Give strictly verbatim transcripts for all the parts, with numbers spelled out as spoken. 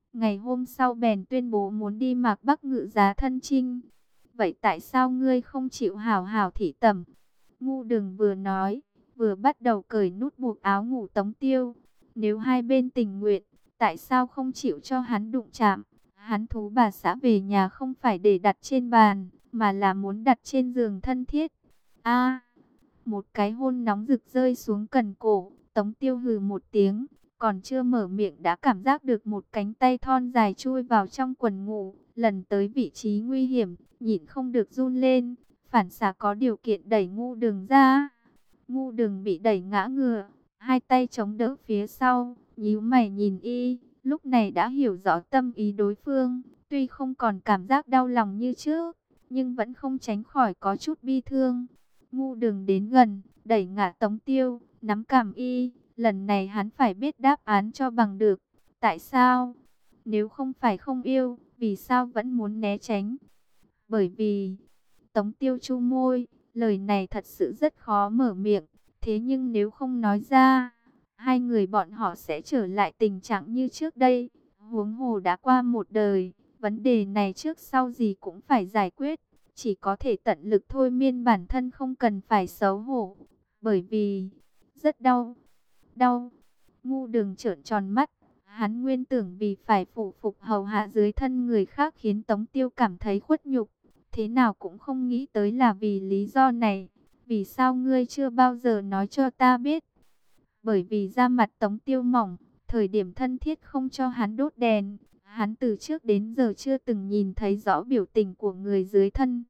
Ngày hôm sau bèn tuyên bố muốn đi Mạc Bắc ngự giá thân chinh. Vậy tại sao ngươi không chịu hảo hảo thị tẩm? Ngu Đừng vừa nói, vừa bắt đầu cởi nút buộc áo ngủ Tống Tiêu. Nếu hai bên tình nguyện, tại sao không chịu cho hắn đụng chạm? Hắn thú bà xã về nhà không phải để đặt trên bàn, mà là muốn đặt trên giường thân thiết. A, một cái hôn nóng rực rơi xuống cần cổ, Tống Tiêu hừ một tiếng, còn chưa mở miệng đã cảm giác được một cánh tay thon dài chui vào trong quần ngủ, lần tới vị trí nguy hiểm, nhịn không được run lên, phản xạ có điều kiện đẩy Ngu Đừng ra. Ngu Đừng bị đẩy ngã ngửa, hai tay chống đỡ phía sau, nhíu mày nhìn y, lúc này đã hiểu rõ tâm ý đối phương, tuy không còn cảm giác đau lòng như trước, nhưng vẫn không tránh khỏi có chút bi thương. Ngu Đừng đến gần, đẩy ngã Tống Tiêu, nắm cằm y, lần này hắn phải biết đáp án cho bằng được. Tại sao? Nếu không phải không yêu, vì sao vẫn muốn né tránh? Bởi vì... Tống Tiêu chu môi, lời này thật sự rất khó mở miệng. Thế nhưng nếu không nói ra, hai người bọn họ sẽ trở lại tình trạng như trước đây. Huống hồ đã qua một đời, vấn đề này trước sau gì cũng phải giải quyết. Chỉ có thể tận lực thôi miên bản thân, không cần phải xấu hổ. Bởi vì, rất đau, đau. Ngu Đừng trợn tròn mắt. Hắn nguyên tưởng vì phải phụ phục hầu hạ dưới thân người khác khiến Tống Tiêu cảm thấy khuất nhục. Thế nào cũng không nghĩ tới là vì lý do này. Vì sao ngươi chưa bao giờ nói cho ta biết? Bởi vì da mặt Tống Tiêu mỏng, thời điểm thân thiết không cho hắn đốt đèn. Hắn từ trước đến giờ chưa từng nhìn thấy rõ biểu tình của người dưới thân.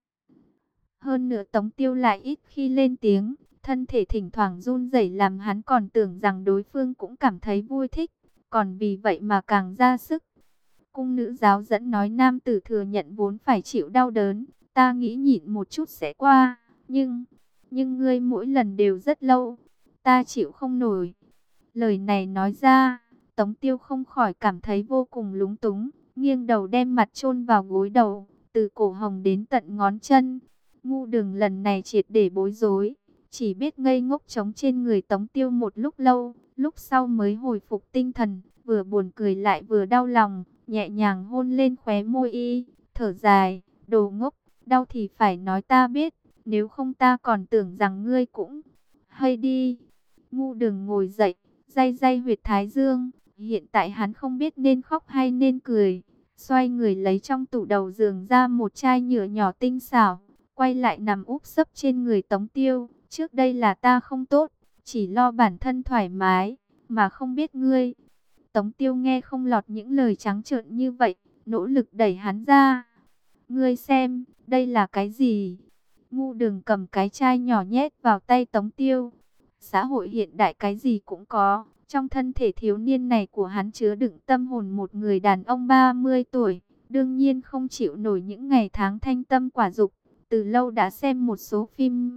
Hơn nữa Tống Tiêu lại ít khi lên tiếng, thân thể thỉnh thoảng run rẩy làm hắn còn tưởng rằng đối phương cũng cảm thấy vui thích, còn vì vậy mà càng ra sức. Cung nữ giáo dẫn nói nam tử thừa nhận vốn phải chịu đau đớn, ta nghĩ nhịn một chút sẽ qua, nhưng, nhưng ngươi mỗi lần đều rất lâu, ta chịu không nổi. Lời này nói ra, Tống Tiêu không khỏi cảm thấy vô cùng lúng túng, nghiêng đầu đem mặt chôn vào gối đầu, từ cổ hồng đến tận ngón chân. Ngu Đừng lần này triệt để bối rối, chỉ biết ngây ngốc trống trên người Tống Tiêu một lúc lâu, lúc sau mới hồi phục tinh thần, vừa buồn cười lại vừa đau lòng, nhẹ nhàng hôn lên khóe môi y, thở dài, đồ ngốc, đau thì phải nói ta biết, nếu không ta còn tưởng rằng ngươi cũng hay đi. Ngu Đừng ngồi dậy, day day huyệt thái dương, hiện tại hắn không biết nên khóc hay nên cười, xoay người lấy trong tủ đầu giường ra một chai nhựa nhỏ tinh xảo, quay lại nằm úp sấp trên người Tống Tiêu. Trước đây là ta không tốt, chỉ lo bản thân thoải mái, mà không biết ngươi. Tống Tiêu nghe không lọt những lời trắng trợn như vậy, nỗ lực đẩy hắn ra. Ngươi xem, đây là cái gì? Ngu Đừng cầm cái chai nhỏ nhét vào tay Tống Tiêu. Xã hội hiện đại cái gì cũng có, trong thân thể thiếu niên này của hắn chứa đựng tâm hồn một người đàn ông ba mươi tuổi, đương nhiên không chịu nổi những ngày tháng thanh tâm quả dục. Từ lâu đã xem một số phim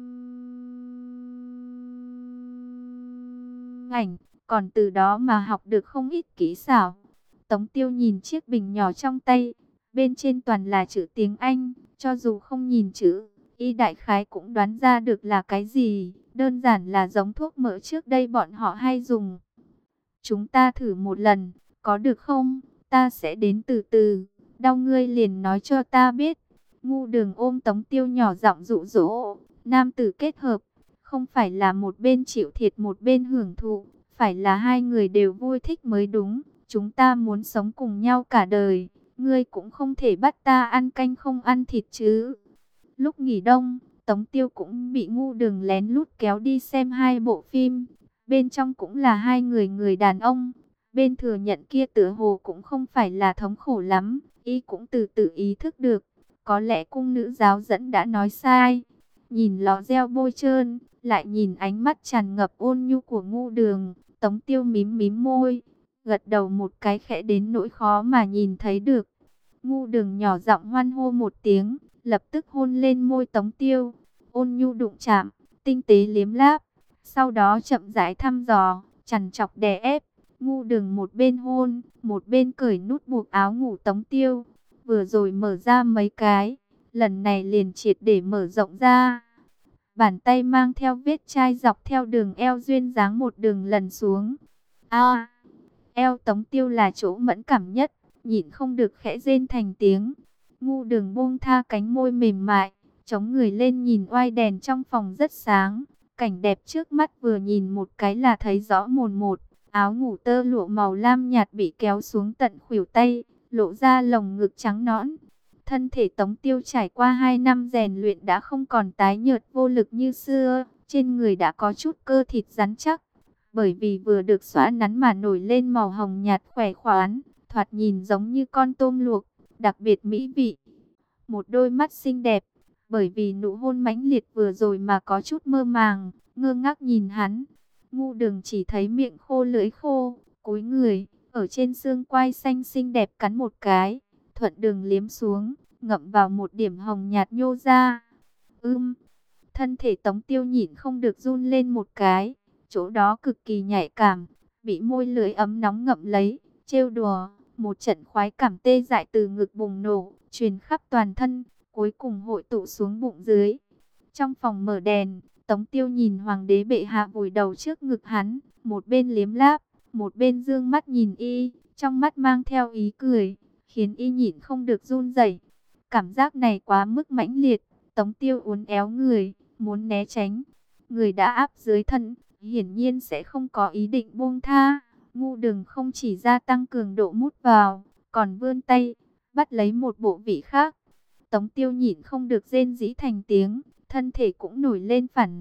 ảnh, còn từ đó mà học được không ít kỹ xảo. Tống Tiêu nhìn chiếc bình nhỏ trong tay, bên trên toàn là chữ tiếng Anh, cho dù không nhìn chữ, y đại khái cũng đoán ra được là cái gì, đơn giản là giống thuốc mỡ trước đây bọn họ hay dùng. Chúng ta thử một lần, có được không? Ta sẽ đến từ từ, đau ngươi liền nói cho ta biết. Ngu Đường ôm Tống Tiêu nhỏ giọng dụ dỗ, nam tử kết hợp, không phải là một bên chịu thiệt một bên hưởng thụ, phải là hai người đều vui thích mới đúng. Chúng ta muốn sống cùng nhau cả đời, ngươi cũng không thể bắt ta ăn canh không ăn thịt chứ. Lúc nghỉ đông, Tống Tiêu cũng bị Ngu Đường lén lút kéo đi xem hai bộ phim, bên trong cũng là hai người người đàn ông. Bên thừa nhận kia tựa hồ cũng không phải là thống khổ lắm, y cũng từ từ ý thức được. Có lẽ cung nữ giáo dẫn đã nói sai. Nhìn lò reo bôi trơn, lại nhìn ánh mắt tràn ngập ôn nhu của Ngu Đường, Tống Tiêu mím mím môi, gật đầu một cái khẽ đến nỗi khó mà nhìn thấy được. Ngu Đường nhỏ giọng hoan hô một tiếng, lập tức hôn lên môi Tống Tiêu, ôn nhu đụng chạm, tinh tế liếm láp, sau đó chậm rãi thăm dò, chằn chọc đè ép. Ngu Đường một bên hôn, một bên cởi nút buộc áo ngủ Tống Tiêu. Vừa rồi mở ra mấy cái, lần này liền triệt để mở rộng ra. Bàn tay mang theo vết chai dọc theo đường eo duyên dáng một đường lần xuống. A, Eo Tống Tiêu là chỗ mẫn cảm nhất, nhịn không được khẽ rên thành tiếng. Ngu Đường buông tha cánh môi mềm mại, chống người lên nhìn oai đèn trong phòng rất sáng. Cảnh đẹp trước mắt vừa nhìn một cái là thấy rõ mồn một. Áo ngủ tơ lụa màu lam nhạt bị kéo xuống tận khuỷu tay, lộ ra lồng ngực trắng nõn. Thân thể Tống Tiêu trải qua hai năm rèn luyện đã không còn tái nhợt vô lực như xưa, trên người đã có chút cơ thịt rắn chắc. Bởi vì vừa được xóa nắn mà nổi lên màu hồng nhạt khỏe khoắn, thoạt nhìn giống như con tôm luộc, đặc biệt mỹ vị. Một đôi mắt xinh đẹp, bởi vì nụ hôn mãnh liệt vừa rồi mà có chút mơ màng, ngơ ngác nhìn hắn. Ngu Đường chỉ thấy miệng khô lưỡi khô, cúi người, ở trên xương quai xanh xinh đẹp cắn một cái, thuận đường liếm xuống, ngậm vào một điểm hồng nhạt nhô ra. Ưm, thân thể Tống Tiêu nhịn không được run lên một cái, chỗ đó cực kỳ nhạy cảm, bị môi lưỡi ấm nóng ngậm lấy, trêu đùa, một trận khoái cảm tê dại từ ngực bùng nổ, truyền khắp toàn thân, cuối cùng hội tụ xuống bụng dưới. Trong phòng mở đèn, Tống Tiêu nhìn hoàng đế bệ hạ vùi đầu trước ngực hắn, một bên liếm láp, một bên dương mắt nhìn y, trong mắt mang theo ý cười, khiến y nhịn không được run rẩy. Cảm giác này quá mức mãnh liệt, Tống Tiêu uốn éo người, muốn né tránh. Người đã áp dưới thân, hiển nhiên sẽ không có ý định buông tha. Ngu Đường không chỉ gia tăng cường độ mút vào, còn vươn tay, bắt lấy một bộ vị khác. Tống Tiêu nhịn không được rên rỉ thành tiếng, thân thể cũng nổi lên phản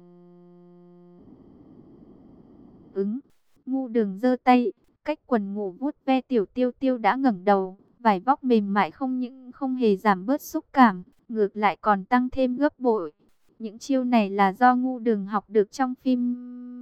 ứng. Ngu Đường giơ tay, cách quần ngủ vuốt ve Tiểu Tiêu Tiêu đã ngẩng đầu, vải vóc mềm mại không những không hề giảm bớt xúc cảm, ngược lại còn tăng thêm gấp bội. Những chiêu này là do Ngu Đường học được trong phim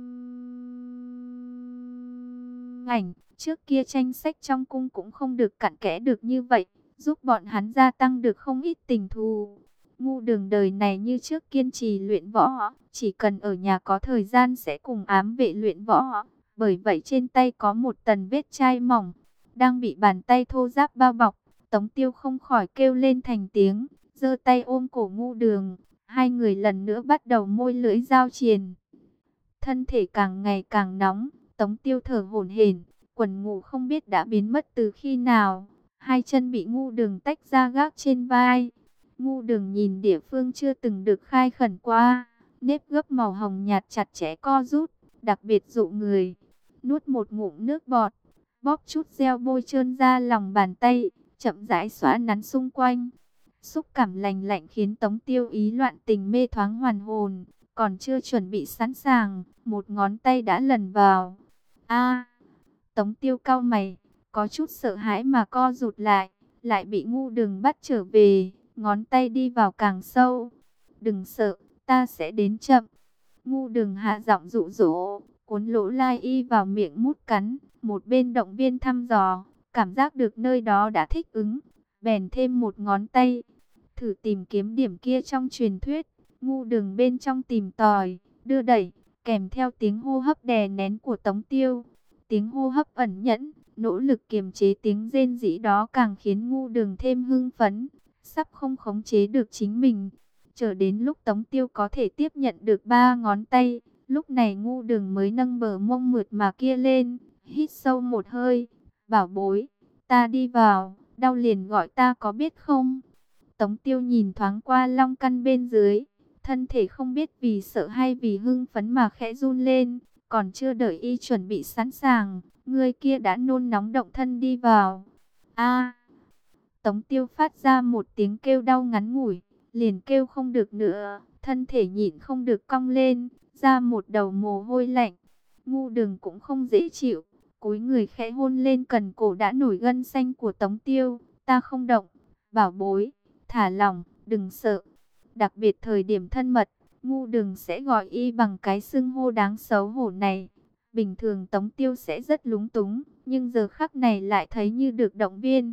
ảnh, trước kia tranh sách trong cung cũng không được cặn kẽ được như vậy, giúp bọn hắn gia tăng được không ít tình thù. Ngu Đường đời này như trước kiên trì luyện võ, chỉ cần ở nhà có thời gian sẽ cùng ám vệ luyện võ, bởi vậy trên tay có một tầng vết chai mỏng, đang bị bàn tay thô ráp bao bọc. Tống Tiêu không khỏi kêu lên thành tiếng, giơ tay ôm cổ Ngu Đường, hai người lần nữa bắt đầu môi lưỡi giao triền. Thân thể càng ngày càng nóng, Tống Tiêu thở hổn hển, quần ngủ không biết đã biến mất từ khi nào. Hai chân bị Ngu Đường tách ra gác trên vai. Ngu Đường nhìn địa phương chưa từng được khai khẩn qua, nếp gấp màu hồng nhạt chặt chẽ co rút, đặc biệt dụ người. Nuốt một ngụm nước bọt, bóp chút gel bôi trơn ra lòng bàn tay, chậm rãi xóa nắn xung quanh. Xúc cảm lành lạnh khiến Tống Tiêu ý loạn tình mê thoáng hoàn hồn, còn chưa chuẩn bị sẵn sàng, một ngón tay đã lần vào. A, Tống Tiêu cau mày, có chút sợ hãi mà co rụt lại, lại bị Ngu Đường bắt trở về, ngón tay đi vào càng sâu. Đừng sợ, ta sẽ đến chậm. Ngu Đường hạ giọng dụ dỗ, cuốn lỗ lai y vào miệng mút cắn, một bên động viên thăm dò, cảm giác được nơi đó đã thích ứng, bèn thêm một ngón tay, thử tìm kiếm điểm kia trong truyền thuyết. Ngu Đường bên trong tìm tòi, đưa đẩy, kèm theo tiếng hô hấp đè nén của Tống Tiêu. Tiếng hô hấp ẩn nhẫn, nỗ lực kiềm chế tiếng rên rỉ đó càng khiến Ngu Đường thêm hưng phấn, sắp không khống chế được chính mình. Chờ đến lúc Tống Tiêu có thể tiếp nhận được ba ngón tay, lúc này Ngu Đường mới nâng bờ mông mượt mà kia lên, hít sâu một hơi. Bảo bối, ta đi vào, đau liền gọi ta có biết không? Tống Tiêu nhìn thoáng qua long căn bên dưới, thân thể không biết vì sợ hay vì hưng phấn mà khẽ run lên, còn chưa đợi y chuẩn bị sẵn sàng, người kia đã nôn nóng động thân đi vào. A! Tống Tiêu phát ra một tiếng kêu đau ngắn ngủi, liền kêu không được nữa, thân thể nhịn không được cong lên, ra một đầu mồ hôi lạnh. Ngu Đường cũng không dễ chịu, cúi người khẽ hôn lên cần cổ đã nổi gân xanh của Tống Tiêu. Ta không động, bảo bối, thả lỏng, đừng sợ. Đặc biệt thời điểm thân mật, Ngu Đường sẽ gọi y bằng cái xưng hô đáng xấu hổ này. Bình thường Tống Tiêu sẽ rất lúng túng, nhưng giờ khắc này lại thấy như được động viên.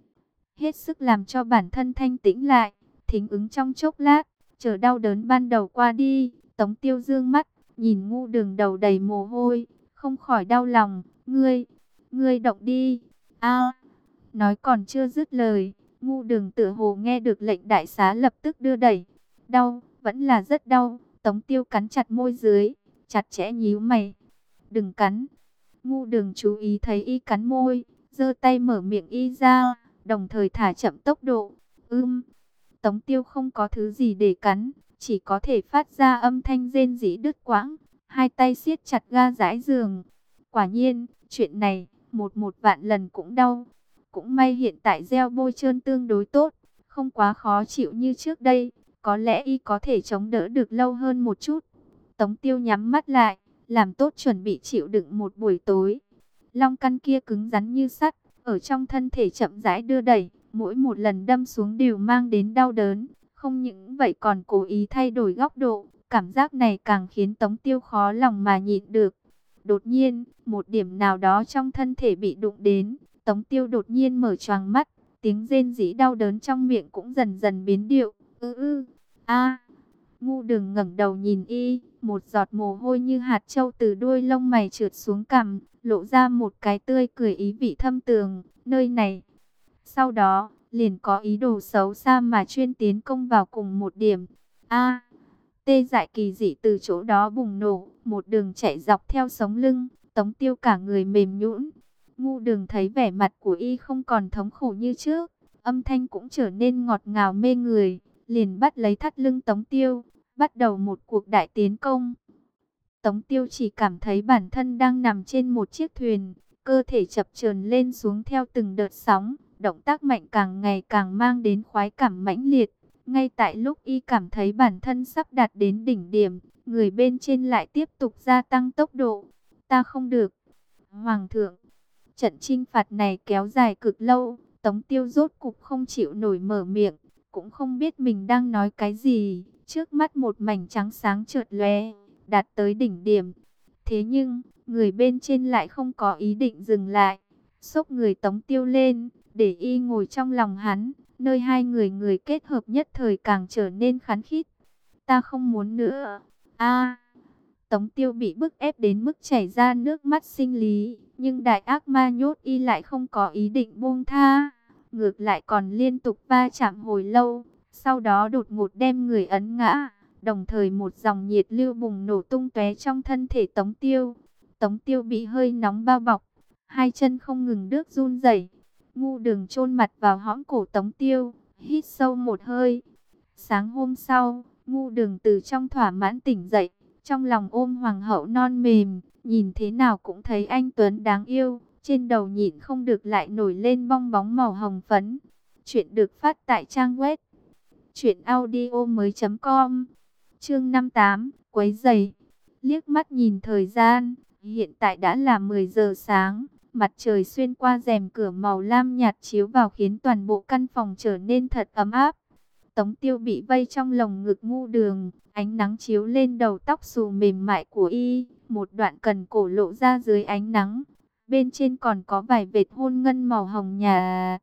Hết sức làm cho bản thân thanh tĩnh lại, thính ứng trong chốc lát, chờ đau đớn ban đầu qua đi. Tống Tiêu dương mắt, nhìn Ngu Đường đầu đầy mồ hôi, không khỏi đau lòng. Ngươi, ngươi động đi. A, nói còn chưa dứt lời, Ngu Đường tựa hồ nghe được lệnh đại xá lập tức đưa đẩy. Đau, vẫn là rất đau. Tống Tiêu cắn chặt môi dưới, chặt chẽ nhíu mày. Đừng cắn. Ngu Đường chú ý thấy y cắn môi, giơ tay mở miệng y ra, đồng thời thả chậm tốc độ. Ưm. Tống Tiêu không có thứ gì để cắn, chỉ có thể phát ra âm thanh rên rỉ đứt quãng, hai tay siết chặt ga dãi giường. Quả nhiên, chuyện này, một một vạn lần cũng đau. Cũng may hiện tại gel bôi trơn tương đối tốt, không quá khó chịu như trước đây, có lẽ y có thể chống đỡ được lâu hơn một chút. Tống Tiêu nhắm mắt lại, làm tốt chuẩn bị chịu đựng một buổi tối. Long căn kia cứng rắn như sắt, ở trong thân thể chậm rãi đưa đẩy, mỗi một lần đâm xuống đều mang đến đau đớn. Không những vậy còn cố ý thay đổi góc độ, cảm giác này càng khiến Tống Tiêu khó lòng mà nhịn được. Đột nhiên, một điểm nào đó trong thân thể bị đụng đến, Tống Tiêu đột nhiên mở choàng mắt, tiếng rên rỉ đau đớn trong miệng cũng dần dần biến điệu. Ư ư, a. Ngu Đường ngẩng đầu nhìn y, một giọt mồ hôi như hạt châu từ đuôi lông mày trượt xuống cằm, lộ ra một cái tươi cười ý vị thâm tường, nơi này. Sau đó, liền có ý đồ xấu xa mà chuyên tiến công vào cùng một điểm. A, tê dại kỳ dị từ chỗ đó bùng nổ, một đường chạy dọc theo sống lưng, Tống Tiêu cả người mềm nhũn. Ngu Đường thấy vẻ mặt của y không còn thống khổ như trước, âm thanh cũng trở nên ngọt ngào mê người, liền bắt lấy thắt lưng Tống Tiêu, bắt đầu một cuộc đại tiến công. Tống Tiêu chỉ cảm thấy bản thân đang nằm trên một chiếc thuyền, cơ thể chập chờn lên xuống theo từng đợt sóng, động tác mạnh càng ngày càng mang đến khoái cảm mãnh liệt. Ngay tại lúc y cảm thấy bản thân sắp đạt đến đỉnh điểm, người bên trên lại tiếp tục gia tăng tốc độ. Ta không được. Hoàng thượng, trận chinh phạt này kéo dài cực lâu, Tống Tiêu rốt cục không chịu nổi mở miệng, cũng không biết mình đang nói cái gì. Trước mắt một mảnh trắng sáng chợt lóe, đạt tới đỉnh điểm. Thế nhưng, người bên trên lại không có ý định dừng lại, xốc người Tống Tiêu lên, để y ngồi trong lòng hắn, nơi hai người người kết hợp nhất thời càng trở nên khăng khít. Ta không muốn nữa. A. Tống Tiêu bị bức ép đến mức chảy ra nước mắt sinh lý, nhưng đại ác ma nhốt y lại không có ý định buông tha, ngược lại còn liên tục va chạm hồi lâu, sau đó đột ngột đem người ấn ngã, đồng thời một dòng nhiệt lưu bùng nổ tung tóe trong thân thể Tống Tiêu. Tống Tiêu bị hơi nóng bao bọc, hai chân không ngừng đứt run rẩy. Ngu Đường chôn mặt vào hõm cổ Tống Tiêu, hít sâu một hơi. Sáng hôm sau, Ngu Đường từ trong thỏa mãn tỉnh dậy, trong lòng ôm hoàng hậu non mềm, nhìn thế nào cũng thấy anh tuấn đáng yêu, trên đầu nhịn không được lại nổi lên bong bóng màu hồng phấn. Chuyện được phát tại trang web truyện audio mới chấm com. Chương năm mươi tám, quấy rầy. Liếc mắt nhìn thời gian, hiện tại đã là mười giờ sáng, mặt trời xuyên qua rèm cửa màu lam nhạt chiếu vào khiến toàn bộ căn phòng trở nên thật ấm áp. Tống Tiêu bị vây trong lồng ngực Ngu Đường, ánh nắng chiếu lên đầu tóc xù mềm mại của y, một đoạn cần cổ lộ ra dưới ánh nắng, bên trên còn có vài vệt hôn ngân màu hồng nhà.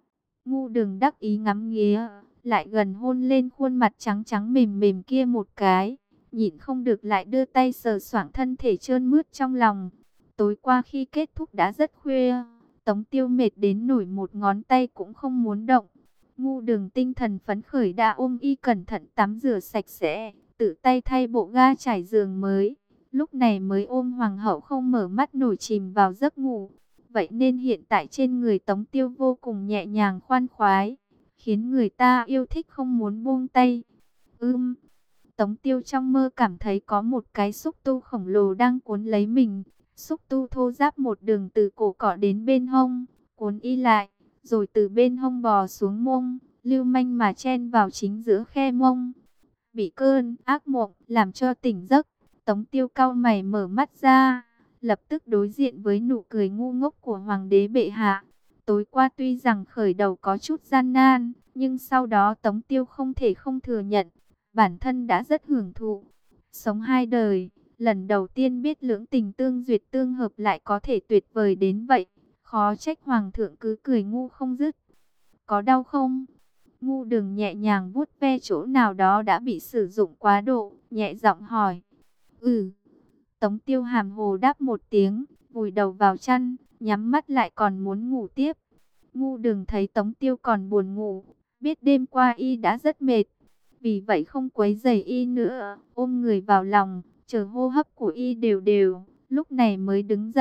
Ngu Đường đắc ý ngắm nghía, lại gần hôn lên khuôn mặt trắng trắng mềm mềm kia một cái, nhịn không được lại đưa tay sờ soạng thân thể trơn mướt trong lòng. Tối qua khi kết thúc đã rất khuya, Tống Tiêu mệt đến nổi một ngón tay cũng không muốn động. Ngu Đường tinh thần phấn khởi đã ôm y cẩn thận tắm rửa sạch sẽ, tự tay thay bộ ga trải giường mới, lúc này mới ôm hoàng hậu không mở mắt nổi chìm vào giấc ngủ. Vậy nên hiện tại trên người Tống Tiêu vô cùng nhẹ nhàng khoan khoái, khiến người ta yêu thích không muốn buông tay. Ưm, Tống Tiêu trong mơ cảm thấy có một cái xúc tu khổng lồ đang cuốn lấy mình. Xúc tu thô ráp một đường từ cổ cọ đến bên hông, cuốn y lại, rồi từ bên hông bò xuống mông, lưu manh mà chen vào chính giữa khe mông. Bị cơn ác mộng làm cho tỉnh giấc, Tống Tiêu cau mày mở mắt ra, lập tức đối diện với nụ cười ngu ngốc của hoàng đế bệ hạ. Tối qua tuy rằng khởi đầu có chút gian nan, nhưng sau đó Tống Tiêu không thể không thừa nhận, bản thân đã rất hưởng thụ. Sống hai đời, lần đầu tiên biết lưỡng tình tương duyệt tương hợp lại có thể tuyệt vời đến vậy, khó trách hoàng thượng cứ cười ngu không dứt. Có đau không? Ngu Đường nhẹ nhàng vuốt ve chỗ nào đó đã bị sử dụng quá độ, nhẹ giọng hỏi. Ừ. Tống Tiêu hàm hồ đáp một tiếng, vùi đầu vào chăn, nhắm mắt lại còn muốn ngủ tiếp. Ngu Đường thấy Tống Tiêu còn buồn ngủ, biết đêm qua y đã rất mệt, vì vậy không quấy rầy y nữa, ôm người vào lòng, chờ hô hấp của y đều đều, lúc này mới đứng dậy,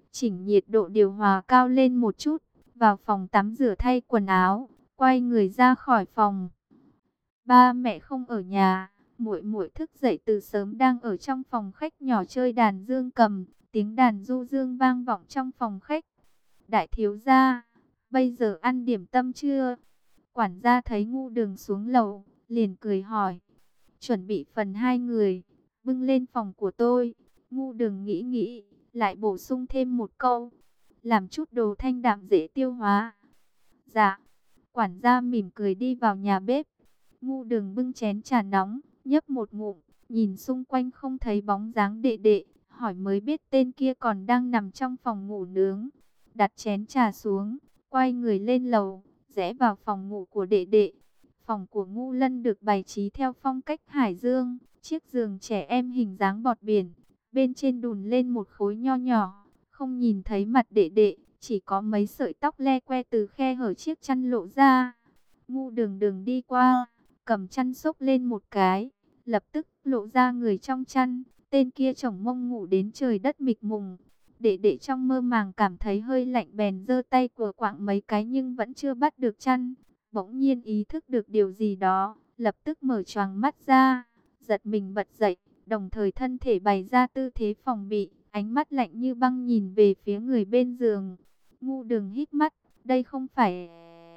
chỉnh nhiệt độ điều hòa cao lên một chút, vào phòng tắm rửa thay quần áo, quay người ra khỏi phòng. Ba mẹ không ở nhà, muội muội thức dậy từ sớm đang ở trong phòng khách nhỏ chơi đàn dương cầm, tiếng đàn du dương vang vọng trong phòng khách. Đại thiếu gia, bây giờ ăn điểm tâm chưa? Quản gia thấy Ngu Đường xuống lầu, liền cười hỏi. Chuẩn bị phần hai người, bưng lên phòng của tôi. Ngu Đường nghĩ nghĩ, lại bổ sung thêm một câu. Làm chút đồ thanh đạm dễ tiêu hóa. Dạ. Quản gia mỉm cười đi vào nhà bếp. Ngu Đường bưng chén trà nóng, nhấp một ngụm, nhìn xung quanh không thấy bóng dáng đệ đệ, hỏi mới biết tên kia còn đang nằm trong phòng ngủ nướng. Đặt chén trà xuống, quay người lên lầu, rẽ vào phòng ngủ của đệ đệ. Phòng của Ngu Lân được bày trí theo phong cách Hải Dương, chiếc giường trẻ em hình dáng bọt biển, bên trên đùn lên một khối nho nhỏ, không nhìn thấy mặt đệ đệ, chỉ có mấy sợi tóc le que từ khe hở chiếc chăn lộ ra. Ngu Đường Đường đi qua, cầm chăn xốc lên một cái, lập tức lộ ra người trong chăn. Tên kia chổng mông ngủ đến trời đất mịt mùng. Đệ đệ trong mơ màng cảm thấy hơi lạnh bèn giơ tay của quạng mấy cái nhưng vẫn chưa bắt được chăn. Bỗng nhiên ý thức được điều gì đó, lập tức mở choàng mắt ra, giật mình bật dậy, đồng thời thân thể bày ra tư thế phòng bị, ánh mắt lạnh như băng nhìn về phía người bên giường. Ngu Đường hít mắt, đây không phải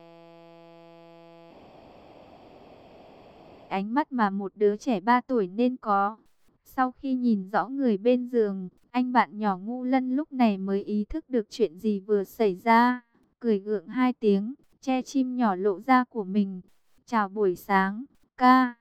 ánh mắt mà một đứa trẻ ba tuổi nên có. Sau khi nhìn rõ người bên giường, anh bạn nhỏ Ngu Lân lúc này mới ý thức được chuyện gì vừa xảy ra. Cười gượng hai tiếng, che chim nhỏ lộ ra của mình. Chào buổi sáng, ca.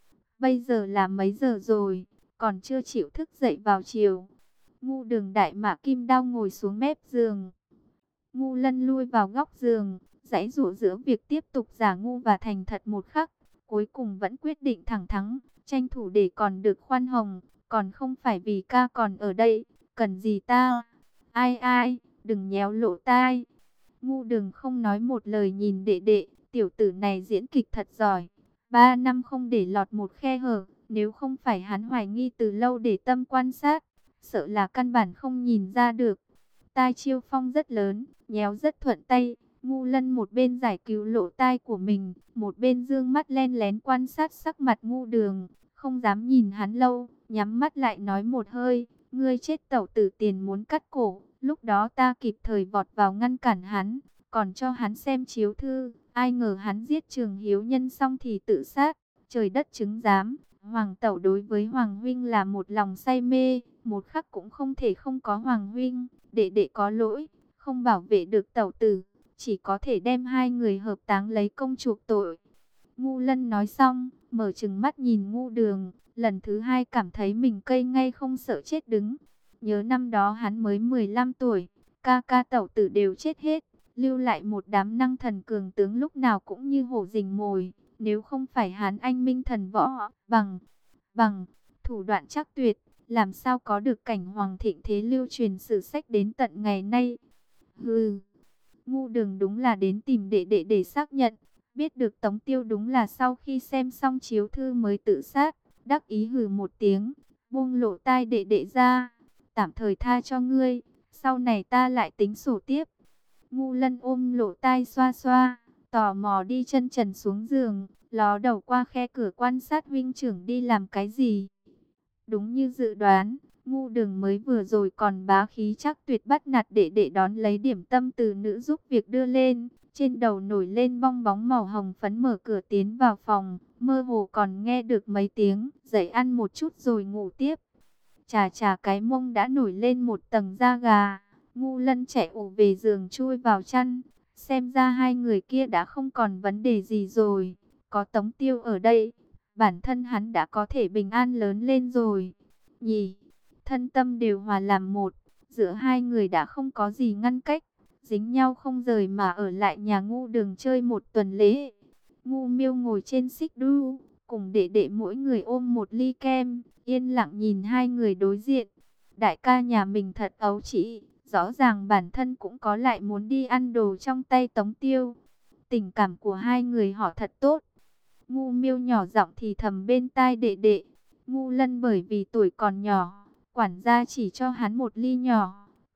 Bây giờ là mấy giờ rồi, còn chưa chịu thức dậy vào chiều. Ngu Đường đại mã kim đao ngồi xuống mép giường. Ngu Lân lui vào góc giường, giãy giụa giữa việc tiếp tục giả ngu và thành thật một khắc. Cuối cùng vẫn quyết định thẳng thắn, tranh thủ để còn được khoan hồng, còn không phải vì ca còn ở đây, cần gì ta? Ai ai, đừng nhéo lỗ tai. Ngu Đường không nói một lời nhìn đệ đệ, tiểu tử này diễn kịch thật giỏi. Ba năm không để lọt một khe hở, nếu không phải hắn hoài nghi từ lâu để tâm quan sát, sợ là căn bản không nhìn ra được. Tai chiêu phong rất lớn, nhéo rất thuận tay. Ngu Lân một bên giải cứu lỗ tai của mình, một bên dương mắt len lén quan sát sắc mặt Ngu Đường, không dám nhìn hắn lâu, nhắm mắt lại nói một hơi, ngươi chết tẩu tử tiền muốn cắt cổ, lúc đó ta kịp thời vọt vào ngăn cản hắn, còn cho hắn xem chiếu thư, ai ngờ hắn giết Trường Hiếu Nhân xong thì tự sát, trời đất chứng giám, Hoàng tẩu đối với Hoàng huynh là một lòng say mê, một khắc cũng không thể không có Hoàng huynh, đệ đệ có lỗi, không bảo vệ được tẩu tử, chỉ có thể đem hai người hợp táng lấy công chuộc tội. Ngu Lân nói xong, mở trừng mắt nhìn Ngu Đường, lần thứ hai cảm thấy mình cây ngay không sợ chết đứng. Nhớ năm đó hắn mới mười lăm tuổi, ca ca tẩu tử đều chết hết, lưu lại một đám năng thần cường tướng lúc nào cũng như hổ rình mồi. Nếu không phải hắn anh minh thần võ, bằng, bằng, thủ đoạn chắc tuyệt, làm sao có được cảnh hoàng thịnh thế lưu truyền sử sách đến tận ngày nay. Hừ, Ngu Đường đúng là đến tìm đệ đệ để xác nhận. Biết được Tống Tiêu đúng là sau khi xem xong chiếu thư mới tự sát, đắc ý hừ một tiếng, buông lỗ tai đệ đệ ra, tạm thời tha cho ngươi, sau này ta lại tính sổ tiếp. Ngu Lân ôm lỗ tai xoa xoa, tò mò đi chân trần xuống giường, ló đầu qua khe cửa quan sát huynh trưởng đi làm cái gì. Đúng như dự đoán, Ngu Đường mới vừa rồi còn bá khí chắc tuyệt bắt nạt đệ đệ đón lấy điểm tâm từ nữ giúp việc đưa lên. Trên đầu nổi lên bong bóng màu hồng phấn mở cửa tiến vào phòng, mơ hồ còn nghe được mấy tiếng, dậy ăn một chút rồi ngủ tiếp. Chà chà cái mông đã nổi lên một tầng da gà, Ngu Lân chạy ù về giường chui vào chăn, xem ra hai người kia đã không còn vấn đề gì rồi, có Tống Tiêu ở đây, bản thân hắn đã có thể bình an lớn lên rồi. Nhì, thân tâm đều hòa làm một, giữa hai người đã không có gì ngăn cách, dính nhau không rời mà ở lại nhà Ngu Đường chơi một tuần lễ. Ngu Miêu ngồi trên xích đu, cùng đệ đệ mỗi người ôm một ly kem, yên lặng nhìn hai người đối diện. Đại ca nhà mình thật ấu trĩ, rõ ràng bản thân cũng có lại muốn đi ăn đồ trong tay Tống Tiêu. Tình cảm của hai người họ thật tốt. Ngu Miêu nhỏ giọng thì thầm bên tai đệ đệ. Ngu Lân bởi vì tuổi còn nhỏ, quản gia chỉ cho hắn một ly nhỏ,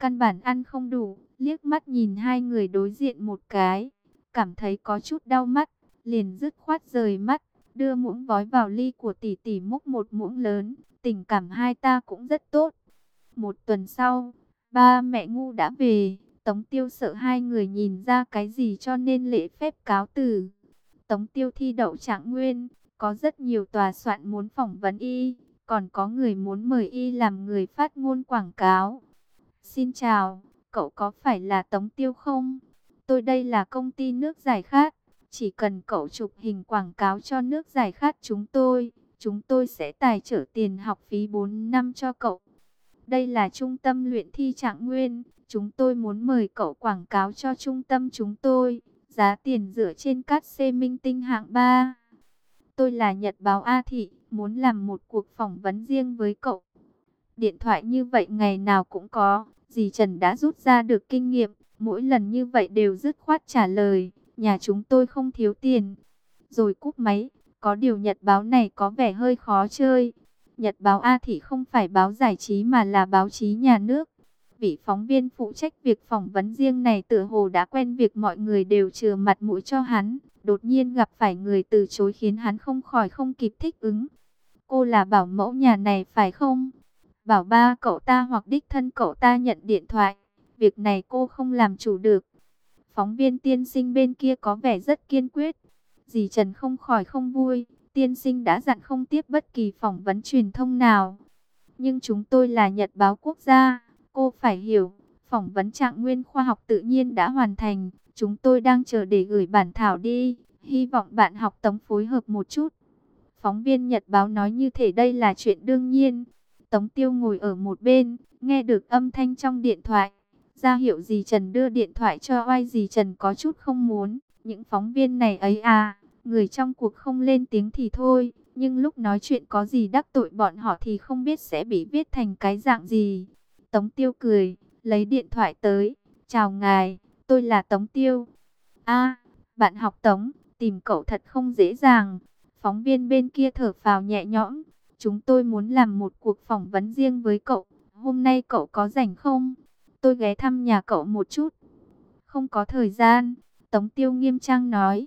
căn bản ăn không đủ, liếc mắt nhìn hai người đối diện một cái, cảm thấy có chút đau mắt, liền dứt khoát rời mắt, đưa muỗng vói vào ly của tỷ tỷ múc một muỗng lớn, tình cảm hai ta cũng rất tốt. Một tuần sau, ba mẹ Ngu đã về, Tống Tiêu sợ hai người nhìn ra cái gì cho nên lễ phép cáo từ. Tống Tiêu thi đậu Trạng Nguyên, có rất nhiều tòa soạn muốn phỏng vấn y, còn có người muốn mời y làm người phát ngôn quảng cáo. Xin chào, cậu có phải là Tống Tiêu không? Tôi đây là công ty nước giải khát, chỉ cần cậu chụp hình quảng cáo cho nước giải khát chúng tôi, chúng tôi sẽ tài trợ tiền học phí bốn năm cho cậu. Đây là trung tâm luyện thi Trạng Nguyên, chúng tôi muốn mời cậu quảng cáo cho trung tâm chúng tôi, giá tiền dựa trên cát xê minh tinh hạng ba. Tôi là Nhật báo A Thị, muốn làm một cuộc phỏng vấn riêng với cậu. Điện thoại như vậy ngày nào cũng có, dì Trần đã rút ra được kinh nghiệm, mỗi lần như vậy đều dứt khoát trả lời, nhà chúng tôi không thiếu tiền. Rồi cúp máy, có điều Nhật báo này có vẻ hơi khó chơi. Nhật báo A Thị không phải báo giải trí mà là báo chí nhà nước. Vị phóng viên phụ trách việc phỏng vấn riêng này tựa hồ đã quen việc mọi người đều chừa mặt mũi cho hắn. Đột nhiên gặp phải người từ chối khiến hắn không khỏi không kịp thích ứng. Cô là bảo mẫu nhà này phải không? Bảo ba cậu ta hoặc đích thân cậu ta nhận điện thoại. Việc này cô không làm chủ được. Phóng viên tiên sinh bên kia có vẻ rất kiên quyết. Dì Trần không khỏi không vui. Tiên sinh đã dặn không tiếp bất kỳ phỏng vấn truyền thông nào. Nhưng chúng tôi là Nhật báo quốc gia. Cô phải hiểu, phỏng vấn Trạng Nguyên khoa học tự nhiên đã hoàn thành. Chúng tôi đang chờ để gửi bản thảo đi. Hy vọng bạn học Tống phối hợp một chút. Phóng viên Nhật báo nói như thể đây là chuyện đương nhiên. Tống Tiêu ngồi ở một bên, nghe được âm thanh trong điện thoại. Ra hiệu dì Trần đưa điện thoại cho oai dì Trần có chút không muốn. Những phóng viên này ấy à, người trong cuộc không lên tiếng thì thôi. Nhưng lúc nói chuyện có gì đắc tội bọn họ thì không biết sẽ bị viết thành cái dạng gì. Tống Tiêu cười, lấy điện thoại tới. Chào ngài, tôi là Tống Tiêu. A, bạn học Tống, tìm cậu thật không dễ dàng. Phóng viên bên kia thở phào nhẹ nhõm. Chúng tôi muốn làm một cuộc phỏng vấn riêng với cậu. Hôm nay cậu có rảnh không? Tôi ghé thăm nhà cậu một chút. Không có thời gian, Tống Tiêu nghiêm trang nói.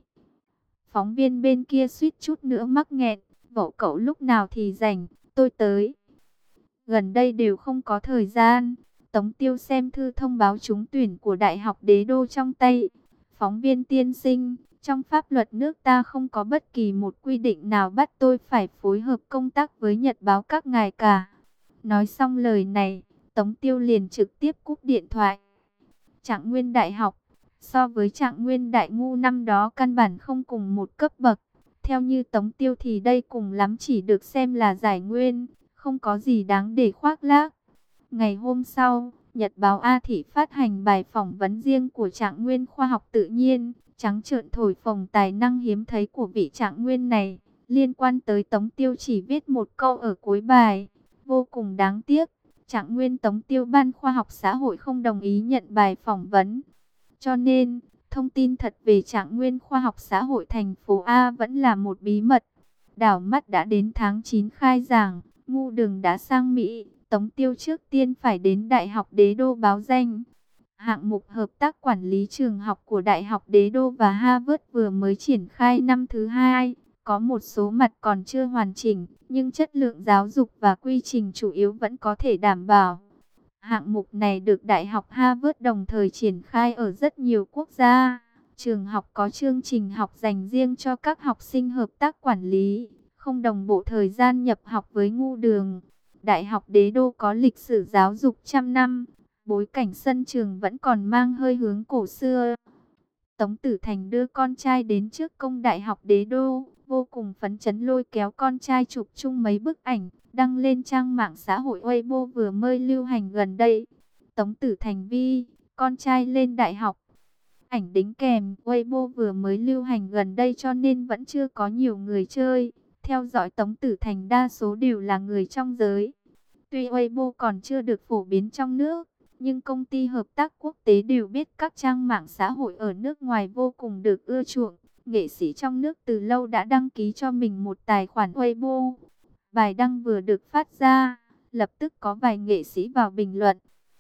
Phóng viên bên kia suýt chút nữa mắc nghẹn. Vợ cậu lúc nào thì rảnh, tôi tới. Gần đây đều không có thời gian. Tống Tiêu xem thư thông báo trúng tuyển của Đại học Đế Đô trong tay. Phóng viên tiên sinh, trong pháp luật nước ta không có bất kỳ một quy định nào bắt tôi phải phối hợp công tác với Nhật báo các ngài cả. Nói xong lời này, Tống Tiêu liền trực tiếp cúp điện thoại. Trạng Nguyên Đại học, so với Trạng Nguyên Đại Ngu năm đó căn bản không cùng một cấp bậc. Theo như Tống Tiêu thì đây cùng lắm chỉ được xem là giải nguyên, không có gì đáng để khoác lác. Ngày hôm sau, Nhật báo A Thị phát hành bài phỏng vấn riêng của Trạng Nguyên khoa học tự nhiên, trắng trợn thổi phồng tài năng hiếm thấy của vị Trạng Nguyên này. Liên quan tới Tống Tiêu chỉ viết một câu ở cuối bài, vô cùng đáng tiếc. Trạng Nguyên Tống Tiêu ban khoa học xã hội không đồng ý nhận bài phỏng vấn. Cho nên, thông tin thật về Trạng Nguyên khoa học xã hội thành phố A vẫn là một bí mật. Đảo mắt đã đến tháng chín khai giảng, Ngu Đường đã sang Mỹ. Tống Tiêu trước tiên phải đến Đại học Đế Đô báo danh. Hạng mục hợp tác quản lý trường học của Đại học Đế Đô và Harvard vừa mới triển khai năm thứ hai. Có một số mặt còn chưa hoàn chỉnh, nhưng chất lượng giáo dục và quy trình chủ yếu vẫn có thể đảm bảo. Hạng mục này được Đại học Harvard đồng thời triển khai ở rất nhiều quốc gia. Trường học có chương trình học dành riêng cho các học sinh hợp tác quản lý, không đồng bộ thời gian nhập học với Ngu Đường. Đại học Đế Đô có lịch sử giáo dục trăm năm, bối cảnh sân trường vẫn còn mang hơi hướng cổ xưa. Tống Tử Thành đưa con trai đến trước công Đại học Đế Đô, vô cùng phấn chấn lôi kéo con trai chụp chung mấy bức ảnh, đăng lên trang mạng xã hội Weibo vừa mới lưu hành gần đây. Tống Tử Thành vi, con trai lên đại học. Ảnh đính kèm Weibo vừa mới lưu hành gần đây cho nên vẫn chưa có nhiều người chơi. Theo dõi Tống Tử Thành đa số đều là người trong giới. Tuy Weibo còn chưa được phổ biến trong nước, nhưng công ty hợp tác quốc tế đều biết các trang mạng xã hội ở nước ngoài vô cùng được ưa chuộng. Nghệ sĩ trong nước từ lâu đã đăng ký cho mình một tài khoản Weibo. Bài đăng vừa được phát ra, lập tức có vài nghệ sĩ vào bình luận.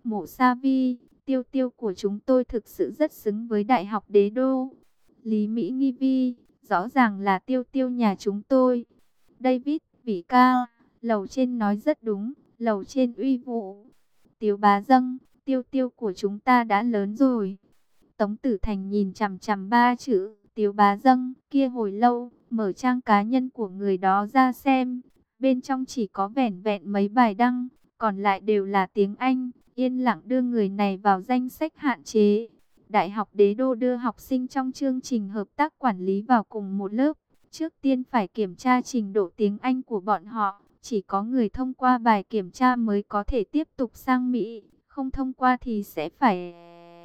Mộ Sa Vi, Tiêu Tiêu của chúng tôi thực sự rất xứng với Đại học Đế Đô. Lý Mỹ Nghi Vi, rõ ràng là Tiêu Tiêu nhà chúng tôi. David, Vĩ ca, lầu trên nói rất đúng, lầu trên uy vũ. Tiếu Bá Dâng, Tiêu Tiêu của chúng ta đã lớn rồi. Tống Tử Thành nhìn chằm chằm ba chữ Tiếu Bá Dâng kia hồi lâu, mở trang cá nhân của người đó ra xem. Bên trong chỉ có vẻn vẹn mấy bài đăng, còn lại đều là tiếng Anh, yên lặng đưa người này vào danh sách hạn chế. Đại học Đế Đô đưa học sinh trong chương trình hợp tác quản lý vào cùng một lớp. Trước tiên phải kiểm tra trình độ tiếng Anh của bọn họ, chỉ có người thông qua bài kiểm tra mới có thể tiếp tục sang Mỹ, không thông qua thì sẽ phải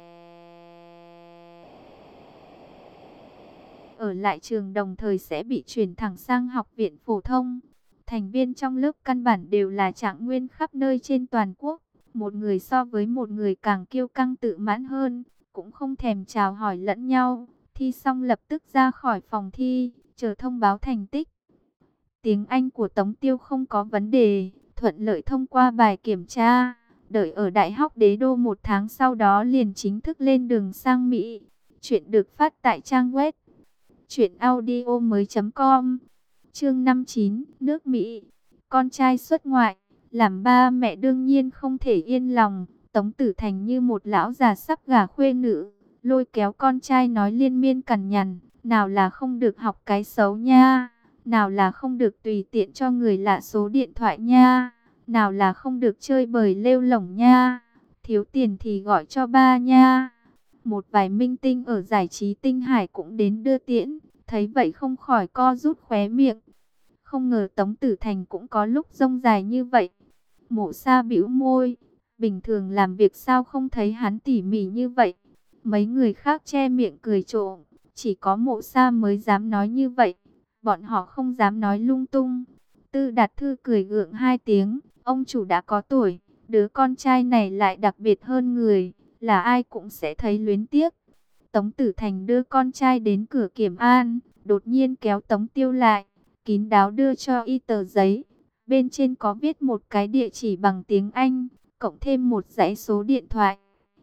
ở lại trường, đồng thời sẽ bị chuyển thẳng sang học viện phổ thông. Thành viên trong lớp căn bản đều là trạng nguyên khắp nơi trên toàn quốc, một người so với một người càng kiêu căng tự mãn hơn, cũng không thèm chào hỏi lẫn nhau. Thi xong lập tức ra khỏi phòng thi, chờ thông báo thành tích. Tiếng Anh của Tống Tiêu không có vấn đề, thuận lợi thông qua bài kiểm tra. Đợi ở Đại học Đế Đô một tháng sau đó liền chính thức lên đường sang Mỹ. Chuyện được phát tại trang web truyện audio mới chấm com. Chương năm mươi chín, nước Mỹ. Con trai xuất ngoại, làm ba mẹ đương nhiên không thể yên lòng. Tống Tử Thành như một lão già sắp gả khuê nữ, lôi kéo con trai nói liên miên cằn nhằn, nào là không được học cái xấu nha, nào là không được tùy tiện cho người lạ số điện thoại nha, nào là không được chơi bời lêu lổng nha, thiếu tiền thì gọi cho ba nha. Một vài minh tinh ở giải trí Tinh Hải cũng đến đưa tiễn, thấy vậy không khỏi co rút khóe miệng. Không ngờ Tống Tử Thành cũng có lúc rông dài như vậy. Mộ Sa bĩu môi, bình thường làm việc sao không thấy hắn tỉ mỉ như vậy. Mấy người khác che miệng cười trộm, chỉ có Mộ Sa mới dám nói như vậy. Bọn họ không dám nói lung tung. Tư Đạt Thư cười gượng hai tiếng, ông chủ đã có tuổi, đứa con trai này lại đặc biệt hơn người, là ai cũng sẽ thấy luyến tiếc. Tống Tử Thành đưa con trai đến cửa kiểm an, đột nhiên kéo Tống Tiêu lại, kín đáo đưa cho y tờ giấy. Bên trên có viết một cái địa chỉ bằng tiếng Anh, cộng thêm một dãy số điện thoại.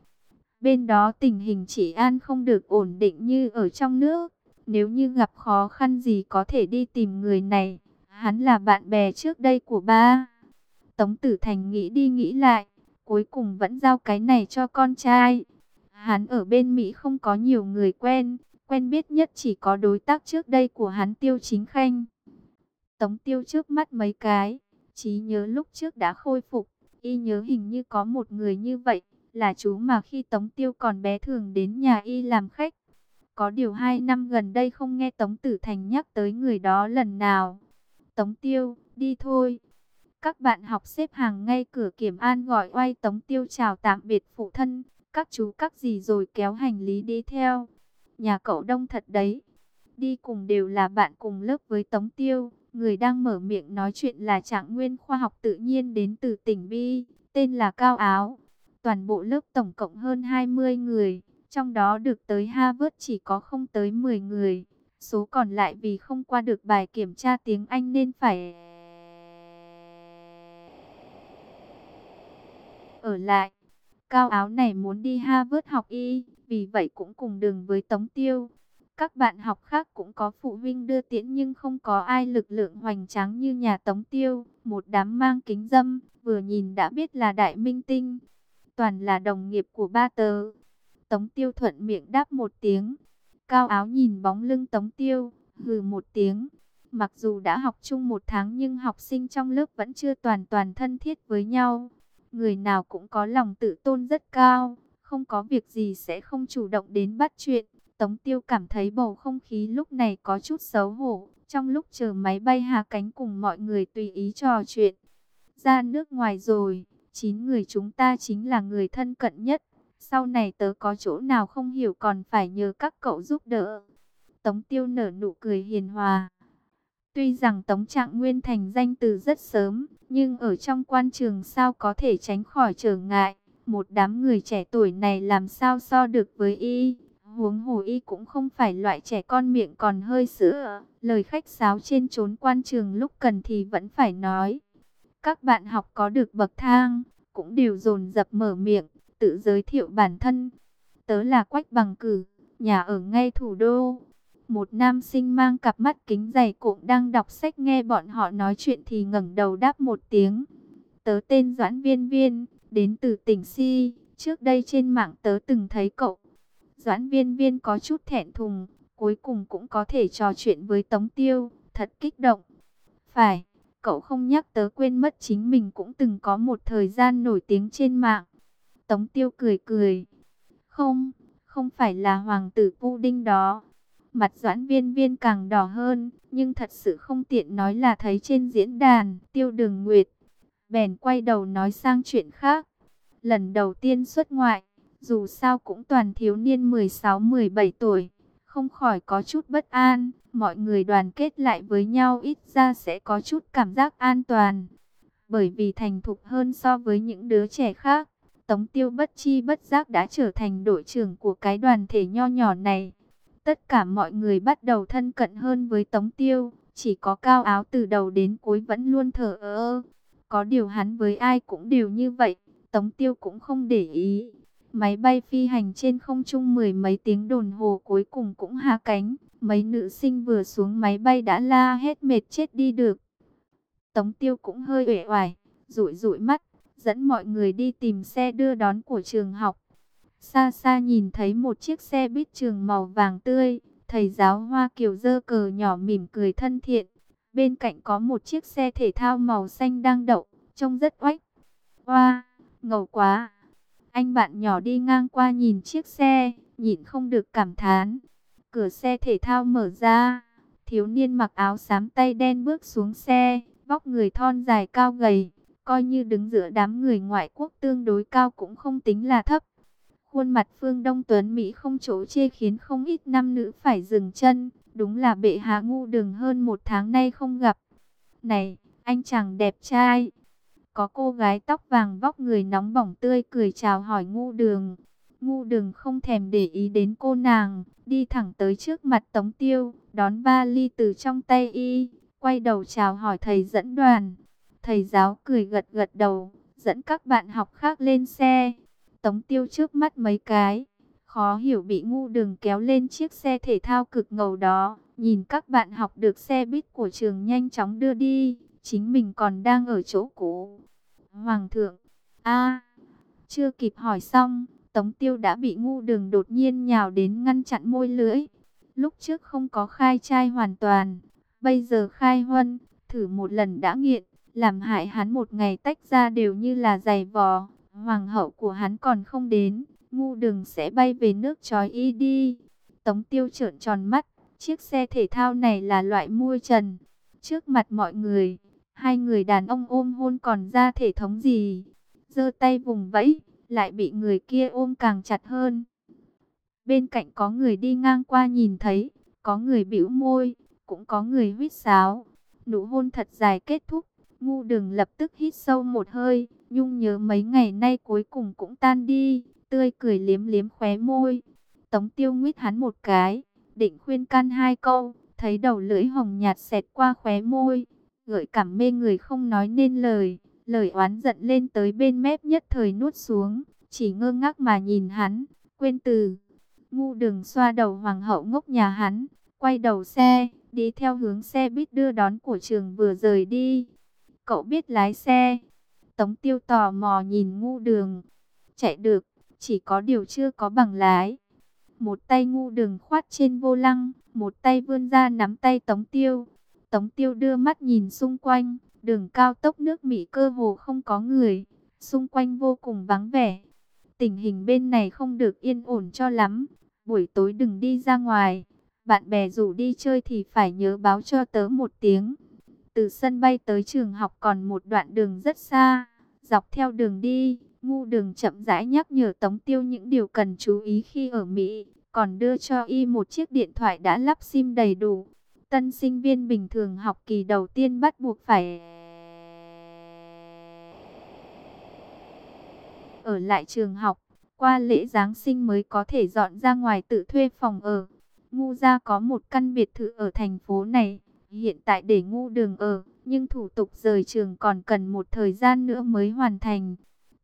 Bên đó tình hình trị an không được ổn định như ở trong nước. Nếu như gặp khó khăn gì có thể đi tìm người này. Hắn là bạn bè trước đây của ba. Tống Tử Thành nghĩ đi nghĩ lại, cuối cùng vẫn giao cái này cho con trai. Hắn ở bên Mỹ không có nhiều người quen, quen biết nhất chỉ có đối tác trước đây của hắn Tiêu Chính Khanh. Tống Tiêu trước mắt mấy cái, trí nhớ lúc trước đã khôi phục, y nhớ hình như có một người như vậy, là chú mà khi Tống Tiêu còn bé thường đến nhà y làm khách. Có điều hai năm gần đây không nghe Tống Tử Thành nhắc tới người đó lần nào. Tống Tiêu, đi thôi. Các bạn học xếp hàng ngay cửa kiểm an gọi oai Tống Tiêu chào tạm biệt phụ thân, các chú các dì rồi kéo hành lý đi theo. Nhà cậu đông thật đấy. Đi cùng đều là bạn cùng lớp với Tống Tiêu. Người đang mở miệng nói chuyện là trạng nguyên khoa học tự nhiên đến từ tỉnh Bi, tên là Cao Áo. Toàn bộ lớp tổng cộng hơn hai mươi người, trong đó được tới Harvard chỉ có không tới mười người. Số còn lại vì không qua được bài kiểm tra tiếng Anh nên phải ở lại. Cao Áo này muốn đi Harvard học y, vì vậy cũng cùng đường với Tống Tiêu. Các bạn học khác cũng có phụ huynh đưa tiễn nhưng không có ai lực lượng hoành tráng như nhà Tống Tiêu. Một đám mang kính râm, vừa nhìn đã biết là đại minh tinh. Toàn là đồng nghiệp của ba tớ. Tống Tiêu thuận miệng đáp một tiếng. Cao Áo nhìn bóng lưng Tống Tiêu, hừ một tiếng. Mặc dù đã học chung một tháng nhưng học sinh trong lớp vẫn chưa toàn toàn thân thiết với nhau. Người nào cũng có lòng tự tôn rất cao, không có việc gì sẽ không chủ động đến bắt chuyện. Tống Tiêu cảm thấy bầu không khí lúc này có chút xấu hổ, trong lúc chờ máy bay hạ cánh cùng mọi người tùy ý trò chuyện. Ra nước ngoài rồi, chín người chúng ta chính là người thân cận nhất. Sau này tớ có chỗ nào không hiểu còn phải nhờ các cậu giúp đỡ. Tống Tiêu nở nụ cười hiền hòa. Tuy rằng Tống Trạng Nguyên thành danh từ rất sớm, nhưng ở trong quan trường sao có thể tránh khỏi trở ngại. Một đám người trẻ tuổi này làm sao so được với y. Huống hồ y cũng không phải loại trẻ con miệng còn hơi sữa. Lời khách sáo trên trốn quan trường lúc cần thì vẫn phải nói. Các bạn học có được bậc thang, cũng đều dồn dập mở miệng, tự giới thiệu bản thân. Tớ là Quách Bằng Cử, nhà ở ngay thủ đô. Một nam sinh mang cặp mắt kính dày cộm đang đọc sách nghe bọn họ nói chuyện thì ngẩng đầu đáp một tiếng. Tớ tên Doãn Viên Viên, đến từ tỉnh Si, trước đây trên mạng tớ từng thấy cậu. Doãn Viên Viên có chút thẹn thùng, cuối cùng cũng có thể trò chuyện với Tống Tiêu, thật kích động. Phải, cậu không nhắc tớ quên mất chính mình cũng từng có một thời gian nổi tiếng trên mạng. Tống Tiêu cười cười. Không, không phải là hoàng tử pudding đó. Mặt Doãn Viên Viên càng đỏ hơn, nhưng thật sự không tiện nói là thấy trên diễn đàn Tiêu Đường Nguyệt. Bèn quay đầu nói sang chuyện khác. Lần đầu tiên xuất ngoại, dù sao cũng toàn thiếu niên mười sáu mười bảy tuổi, không khỏi có chút bất an. Mọi người đoàn kết lại với nhau ít ra sẽ có chút cảm giác an toàn. Bởi vì thành thục hơn so với những đứa trẻ khác, Tống Tiêu bất chi bất giác đã trở thành đội trưởng của cái đoàn thể nho nhỏ này. Tất cả mọi người bắt đầu thân cận hơn với Tống Tiêu, chỉ có Cao Áo từ đầu đến cuối vẫn luôn thờ ơ. Có điều hắn với ai cũng đều như vậy, Tống Tiêu cũng không để ý. Máy bay phi hành trên không trung mười mấy tiếng đồng hồ cuối cùng cũng hạ cánh. Mấy nữ sinh vừa xuống máy bay đã la hết mệt chết đi được. Tống Tiêu cũng hơi uể oải, dụi dụi mắt, dẫn mọi người đi tìm xe đưa đón của trường học. Xa xa nhìn thấy một chiếc xe buýt trường màu vàng tươi, thầy giáo Hoa Kiều giơ cờ nhỏ mỉm cười thân thiện. Bên cạnh có một chiếc xe thể thao màu xanh đang đậu, trông rất oách. Hoa, ngầu quá. Anh bạn nhỏ đi ngang qua nhìn chiếc xe, nhịn không được cảm thán. Cửa xe thể thao mở ra, thiếu niên mặc áo xám tay đen bước xuống xe, vóc người thon dài cao gầy, coi như đứng giữa đám người ngoại quốc tương đối cao cũng không tính là thấp. Khuôn mặt Phương Đông Tuấn Mỹ không chỗ chê khiến không ít nam nữ phải dừng chân, đúng là bệ hạ Ngu Đường hơn một tháng nay không gặp. Này, anh chàng đẹp trai. Có cô gái tóc vàng vóc người nóng bỏng tươi cười chào hỏi Ngu Đường. Ngu Đường không thèm để ý đến cô nàng, đi thẳng tới trước mặt Tống Tiêu, đón vali từ trong tay y, quay đầu chào hỏi thầy dẫn đoàn. Thầy giáo cười gật gật đầu, dẫn các bạn học khác lên xe. Tống Tiêu trước mắt mấy cái, khó hiểu bị Ngu Đường kéo lên chiếc xe thể thao cực ngầu đó, nhìn các bạn học được xe buýt của trường nhanh chóng đưa đi, chính mình còn đang ở chỗ cũ. Hoàng thượng, a, chưa kịp hỏi xong, Tống Tiêu đã bị Ngu Đường đột nhiên nhào đến ngăn chặn môi lưỡi. Lúc trước không có khai trai hoàn toàn, bây giờ khai huân, thử một lần đã nghiện, làm hại hắn một ngày tách ra đều như là giày vò. Hoàng hậu của hắn còn không đến, Ngu Đường sẽ bay về nước trói y đi. Tống Tiêu trợn tròn mắt, chiếc xe thể thao này là loại mui trần. Trước mặt mọi người, hai người đàn ông ôm hôn còn ra thể thống gì. Giơ tay vùng vẫy, lại bị người kia ôm càng chặt hơn. Bên cạnh có người đi ngang qua nhìn thấy, có người bĩu môi, cũng có người huýt sáo. Nụ hôn thật dài kết thúc, Ngu Đường lập tức hít sâu một hơi, nhung nhớ mấy ngày nay cuối cùng cũng tan đi, tươi cười liếm liếm khóe môi. Tống Tiêu nguyết hắn một cái, định khuyên can hai câu, thấy đầu lưỡi hồng nhạt xẹt qua khóe môi, gợi cảm mê người không nói nên lời, lời oán giận lên tới bên mép nhất thời nuốt xuống, chỉ ngơ ngác mà nhìn hắn, quên từ. Ngu Đường xoa đầu hoàng hậu ngốc nhà hắn, quay đầu xe, đi theo hướng xe buýt đưa đón của trường vừa rời đi. Cậu biết lái xe? Tống Tiêu tò mò nhìn Ngu Đường. Chạy được, chỉ có điều chưa có bằng lái. Một tay Ngu Đường khoát trên vô lăng, một tay vươn ra nắm tay Tống Tiêu. Tống Tiêu đưa mắt nhìn xung quanh, đường cao tốc nước Mỹ cơ hồ không có người, xung quanh vô cùng vắng vẻ. Tình hình bên này không được yên ổn cho lắm, buổi tối đừng đi ra ngoài, bạn bè rủ đi chơi thì phải nhớ báo cho tớ một tiếng. Từ sân bay tới trường học còn một đoạn đường rất xa, dọc theo đường đi, Ngu Đường chậm rãi nhắc nhở Tống Tiêu những điều cần chú ý khi ở Mỹ, còn đưa cho y một chiếc điện thoại đã lắp sim đầy đủ. Tân sinh viên bình thường học kỳ đầu tiên bắt buộc phải ở lại trường học, qua lễ Giáng sinh mới có thể dọn ra ngoài tự thuê phòng ở. Ngu gia có một căn biệt thự ở thành phố này, hiện tại để Ngu Đường ở, nhưng thủ tục rời trường còn cần một thời gian nữa mới hoàn thành.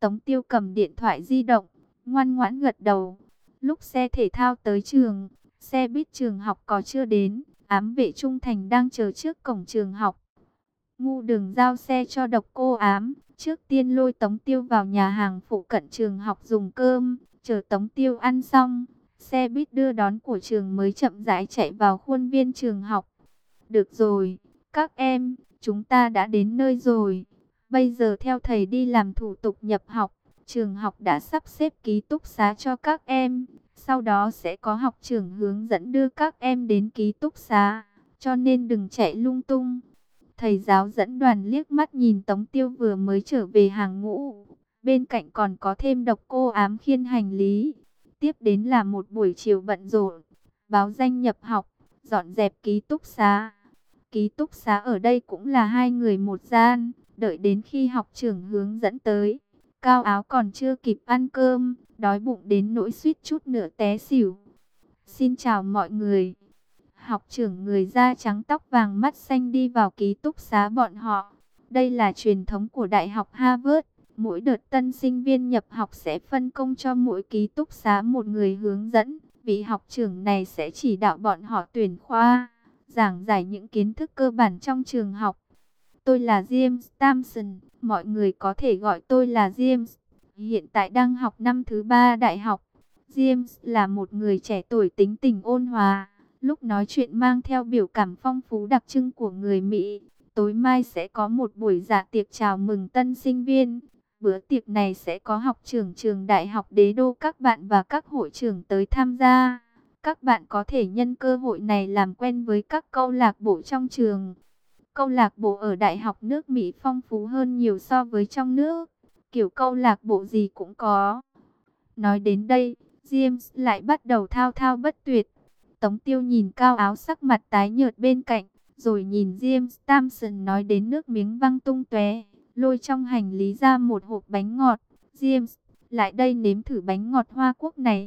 Tống Tiêu cầm điện thoại di động, ngoan ngoãn gật đầu. Lúc xe thể thao tới trường, xe buýt trường học có chưa đến, ám vệ trung thành đang chờ trước cổng trường học. Ngu Đường giao xe cho độc cô ám, trước tiên lôi Tống Tiêu vào nhà hàng phụ cận trường học dùng cơm, chờ Tống Tiêu ăn xong, xe buýt đưa đón của trường mới chậm rãi chạy vào khuôn viên trường học. Được rồi, các em, chúng ta đã đến nơi rồi. Bây giờ theo thầy đi làm thủ tục nhập học. Trường học đã sắp xếp ký túc xá cho các em. Sau đó sẽ có học trưởng hướng dẫn đưa các em đến ký túc xá. Cho nên đừng chạy lung tung. Thầy giáo dẫn đoàn liếc mắt nhìn Tống Tiêu vừa mới trở về hàng ngũ. Bên cạnh còn có thêm độc cô ám khiêng hành lý. Tiếp đến là một buổi chiều bận rộn. Báo danh nhập học, dọn dẹp ký túc xá. Ký túc xá ở đây cũng là hai người một gian. Đợi đến khi học trưởng hướng dẫn tới, Cao Áo còn chưa kịp ăn cơm, đói bụng đến nỗi suýt chút nữa té xỉu. Xin chào mọi người. Học trưởng người da trắng tóc vàng mắt xanh đi vào ký túc xá bọn họ. Đây là truyền thống của Đại học Harvard. Mỗi đợt tân sinh viên nhập học sẽ phân công cho mỗi ký túc xá một người hướng dẫn. Vị học trưởng này sẽ chỉ đạo bọn họ tuyển khoa, giảng giải những kiến thức cơ bản trong trường học. Tôi là James Thompson, mọi người có thể gọi tôi là James. Hiện tại đang học năm thứ ba đại học. James là một người trẻ tuổi tính tình ôn hòa, lúc nói chuyện mang theo biểu cảm phong phú đặc trưng của người Mỹ. Tối mai sẽ có một buổi dạ tiệc chào mừng tân sinh viên. Bữa tiệc này sẽ có học trưởng trường đại học Đế Đô các bạn và các hội trưởng tới tham gia. Các bạn có thể nhân cơ hội này làm quen với các câu lạc bộ trong trường. Câu lạc bộ ở đại học nước Mỹ phong phú hơn nhiều so với trong nước. Kiểu câu lạc bộ gì cũng có. Nói đến đây, James lại bắt đầu thao thao bất tuyệt. Tống Tiêu nhìn Cao Áo sắc mặt tái nhợt bên cạnh, rồi nhìn James Thompson nói đến nước miếng văng tung tóe, lôi trong hành lý ra một hộp bánh ngọt. James, lại đây nếm thử bánh ngọt Hoa Quốc này.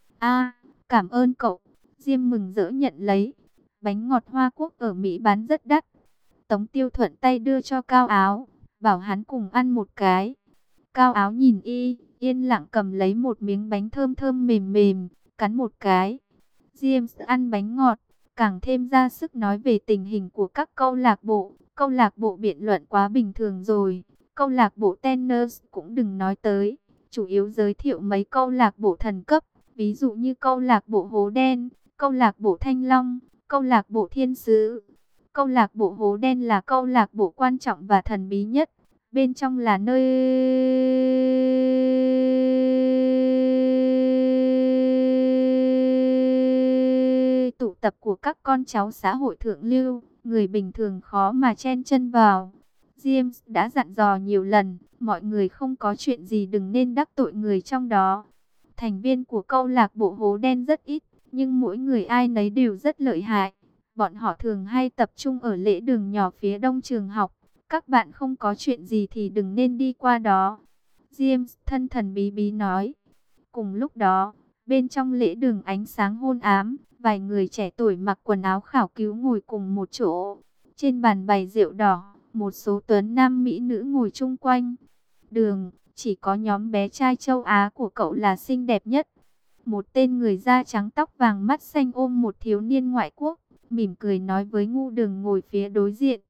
A, cảm ơn cậu. James mừng rỡ nhận lấy. Bánh ngọt Hoa Quốc ở Mỹ bán rất đắt. Tống Tiêu thuận tay đưa cho Cao Áo, bảo hắn cùng ăn một cái. Cao Áo nhìn y, yên lặng cầm lấy một miếng bánh thơm thơm mềm mềm, cắn một cái. James ăn bánh ngọt, càng thêm ra sức nói về tình hình của các câu lạc bộ. Câu lạc bộ biện luận quá bình thường rồi. Câu lạc bộ tennis cũng đừng nói tới. Chủ yếu giới thiệu mấy câu lạc bộ thần cấp, ví dụ như câu lạc bộ Hố Đen, câu lạc bộ Thanh Long, câu lạc bộ Thiên Sứ. Câu lạc bộ Hố Đen là câu lạc bộ quan trọng và thần bí nhất. Bên trong là nơi tụ tập của các con cháu xã hội thượng lưu, người bình thường khó mà chen chân vào. James đã dặn dò nhiều lần, mọi người không có chuyện gì đừng nên đắc tội người trong đó. Thành viên của câu lạc bộ Hố Đen rất ít, nhưng mỗi người ai nấy đều rất lợi hại. Bọn họ thường hay tập trung ở lễ đường nhỏ phía đông trường học. Các bạn không có chuyện gì thì đừng nên đi qua đó. James thân thần bí bí nói. Cùng lúc đó, bên trong lễ đường ánh sáng hôn ám, vài người trẻ tuổi mặc quần áo khảo cứu ngồi cùng một chỗ. Trên bàn bày rượu đỏ, một số tuấn nam mỹ nữ ngồi chung quanh. Đường, chỉ có nhóm bé trai châu Á của cậu là xinh đẹp nhất. Một tên người da trắng tóc vàng mắt xanh ôm một thiếu niên ngoại quốc, mỉm cười nói với Ngu Đường ngồi phía đối diện.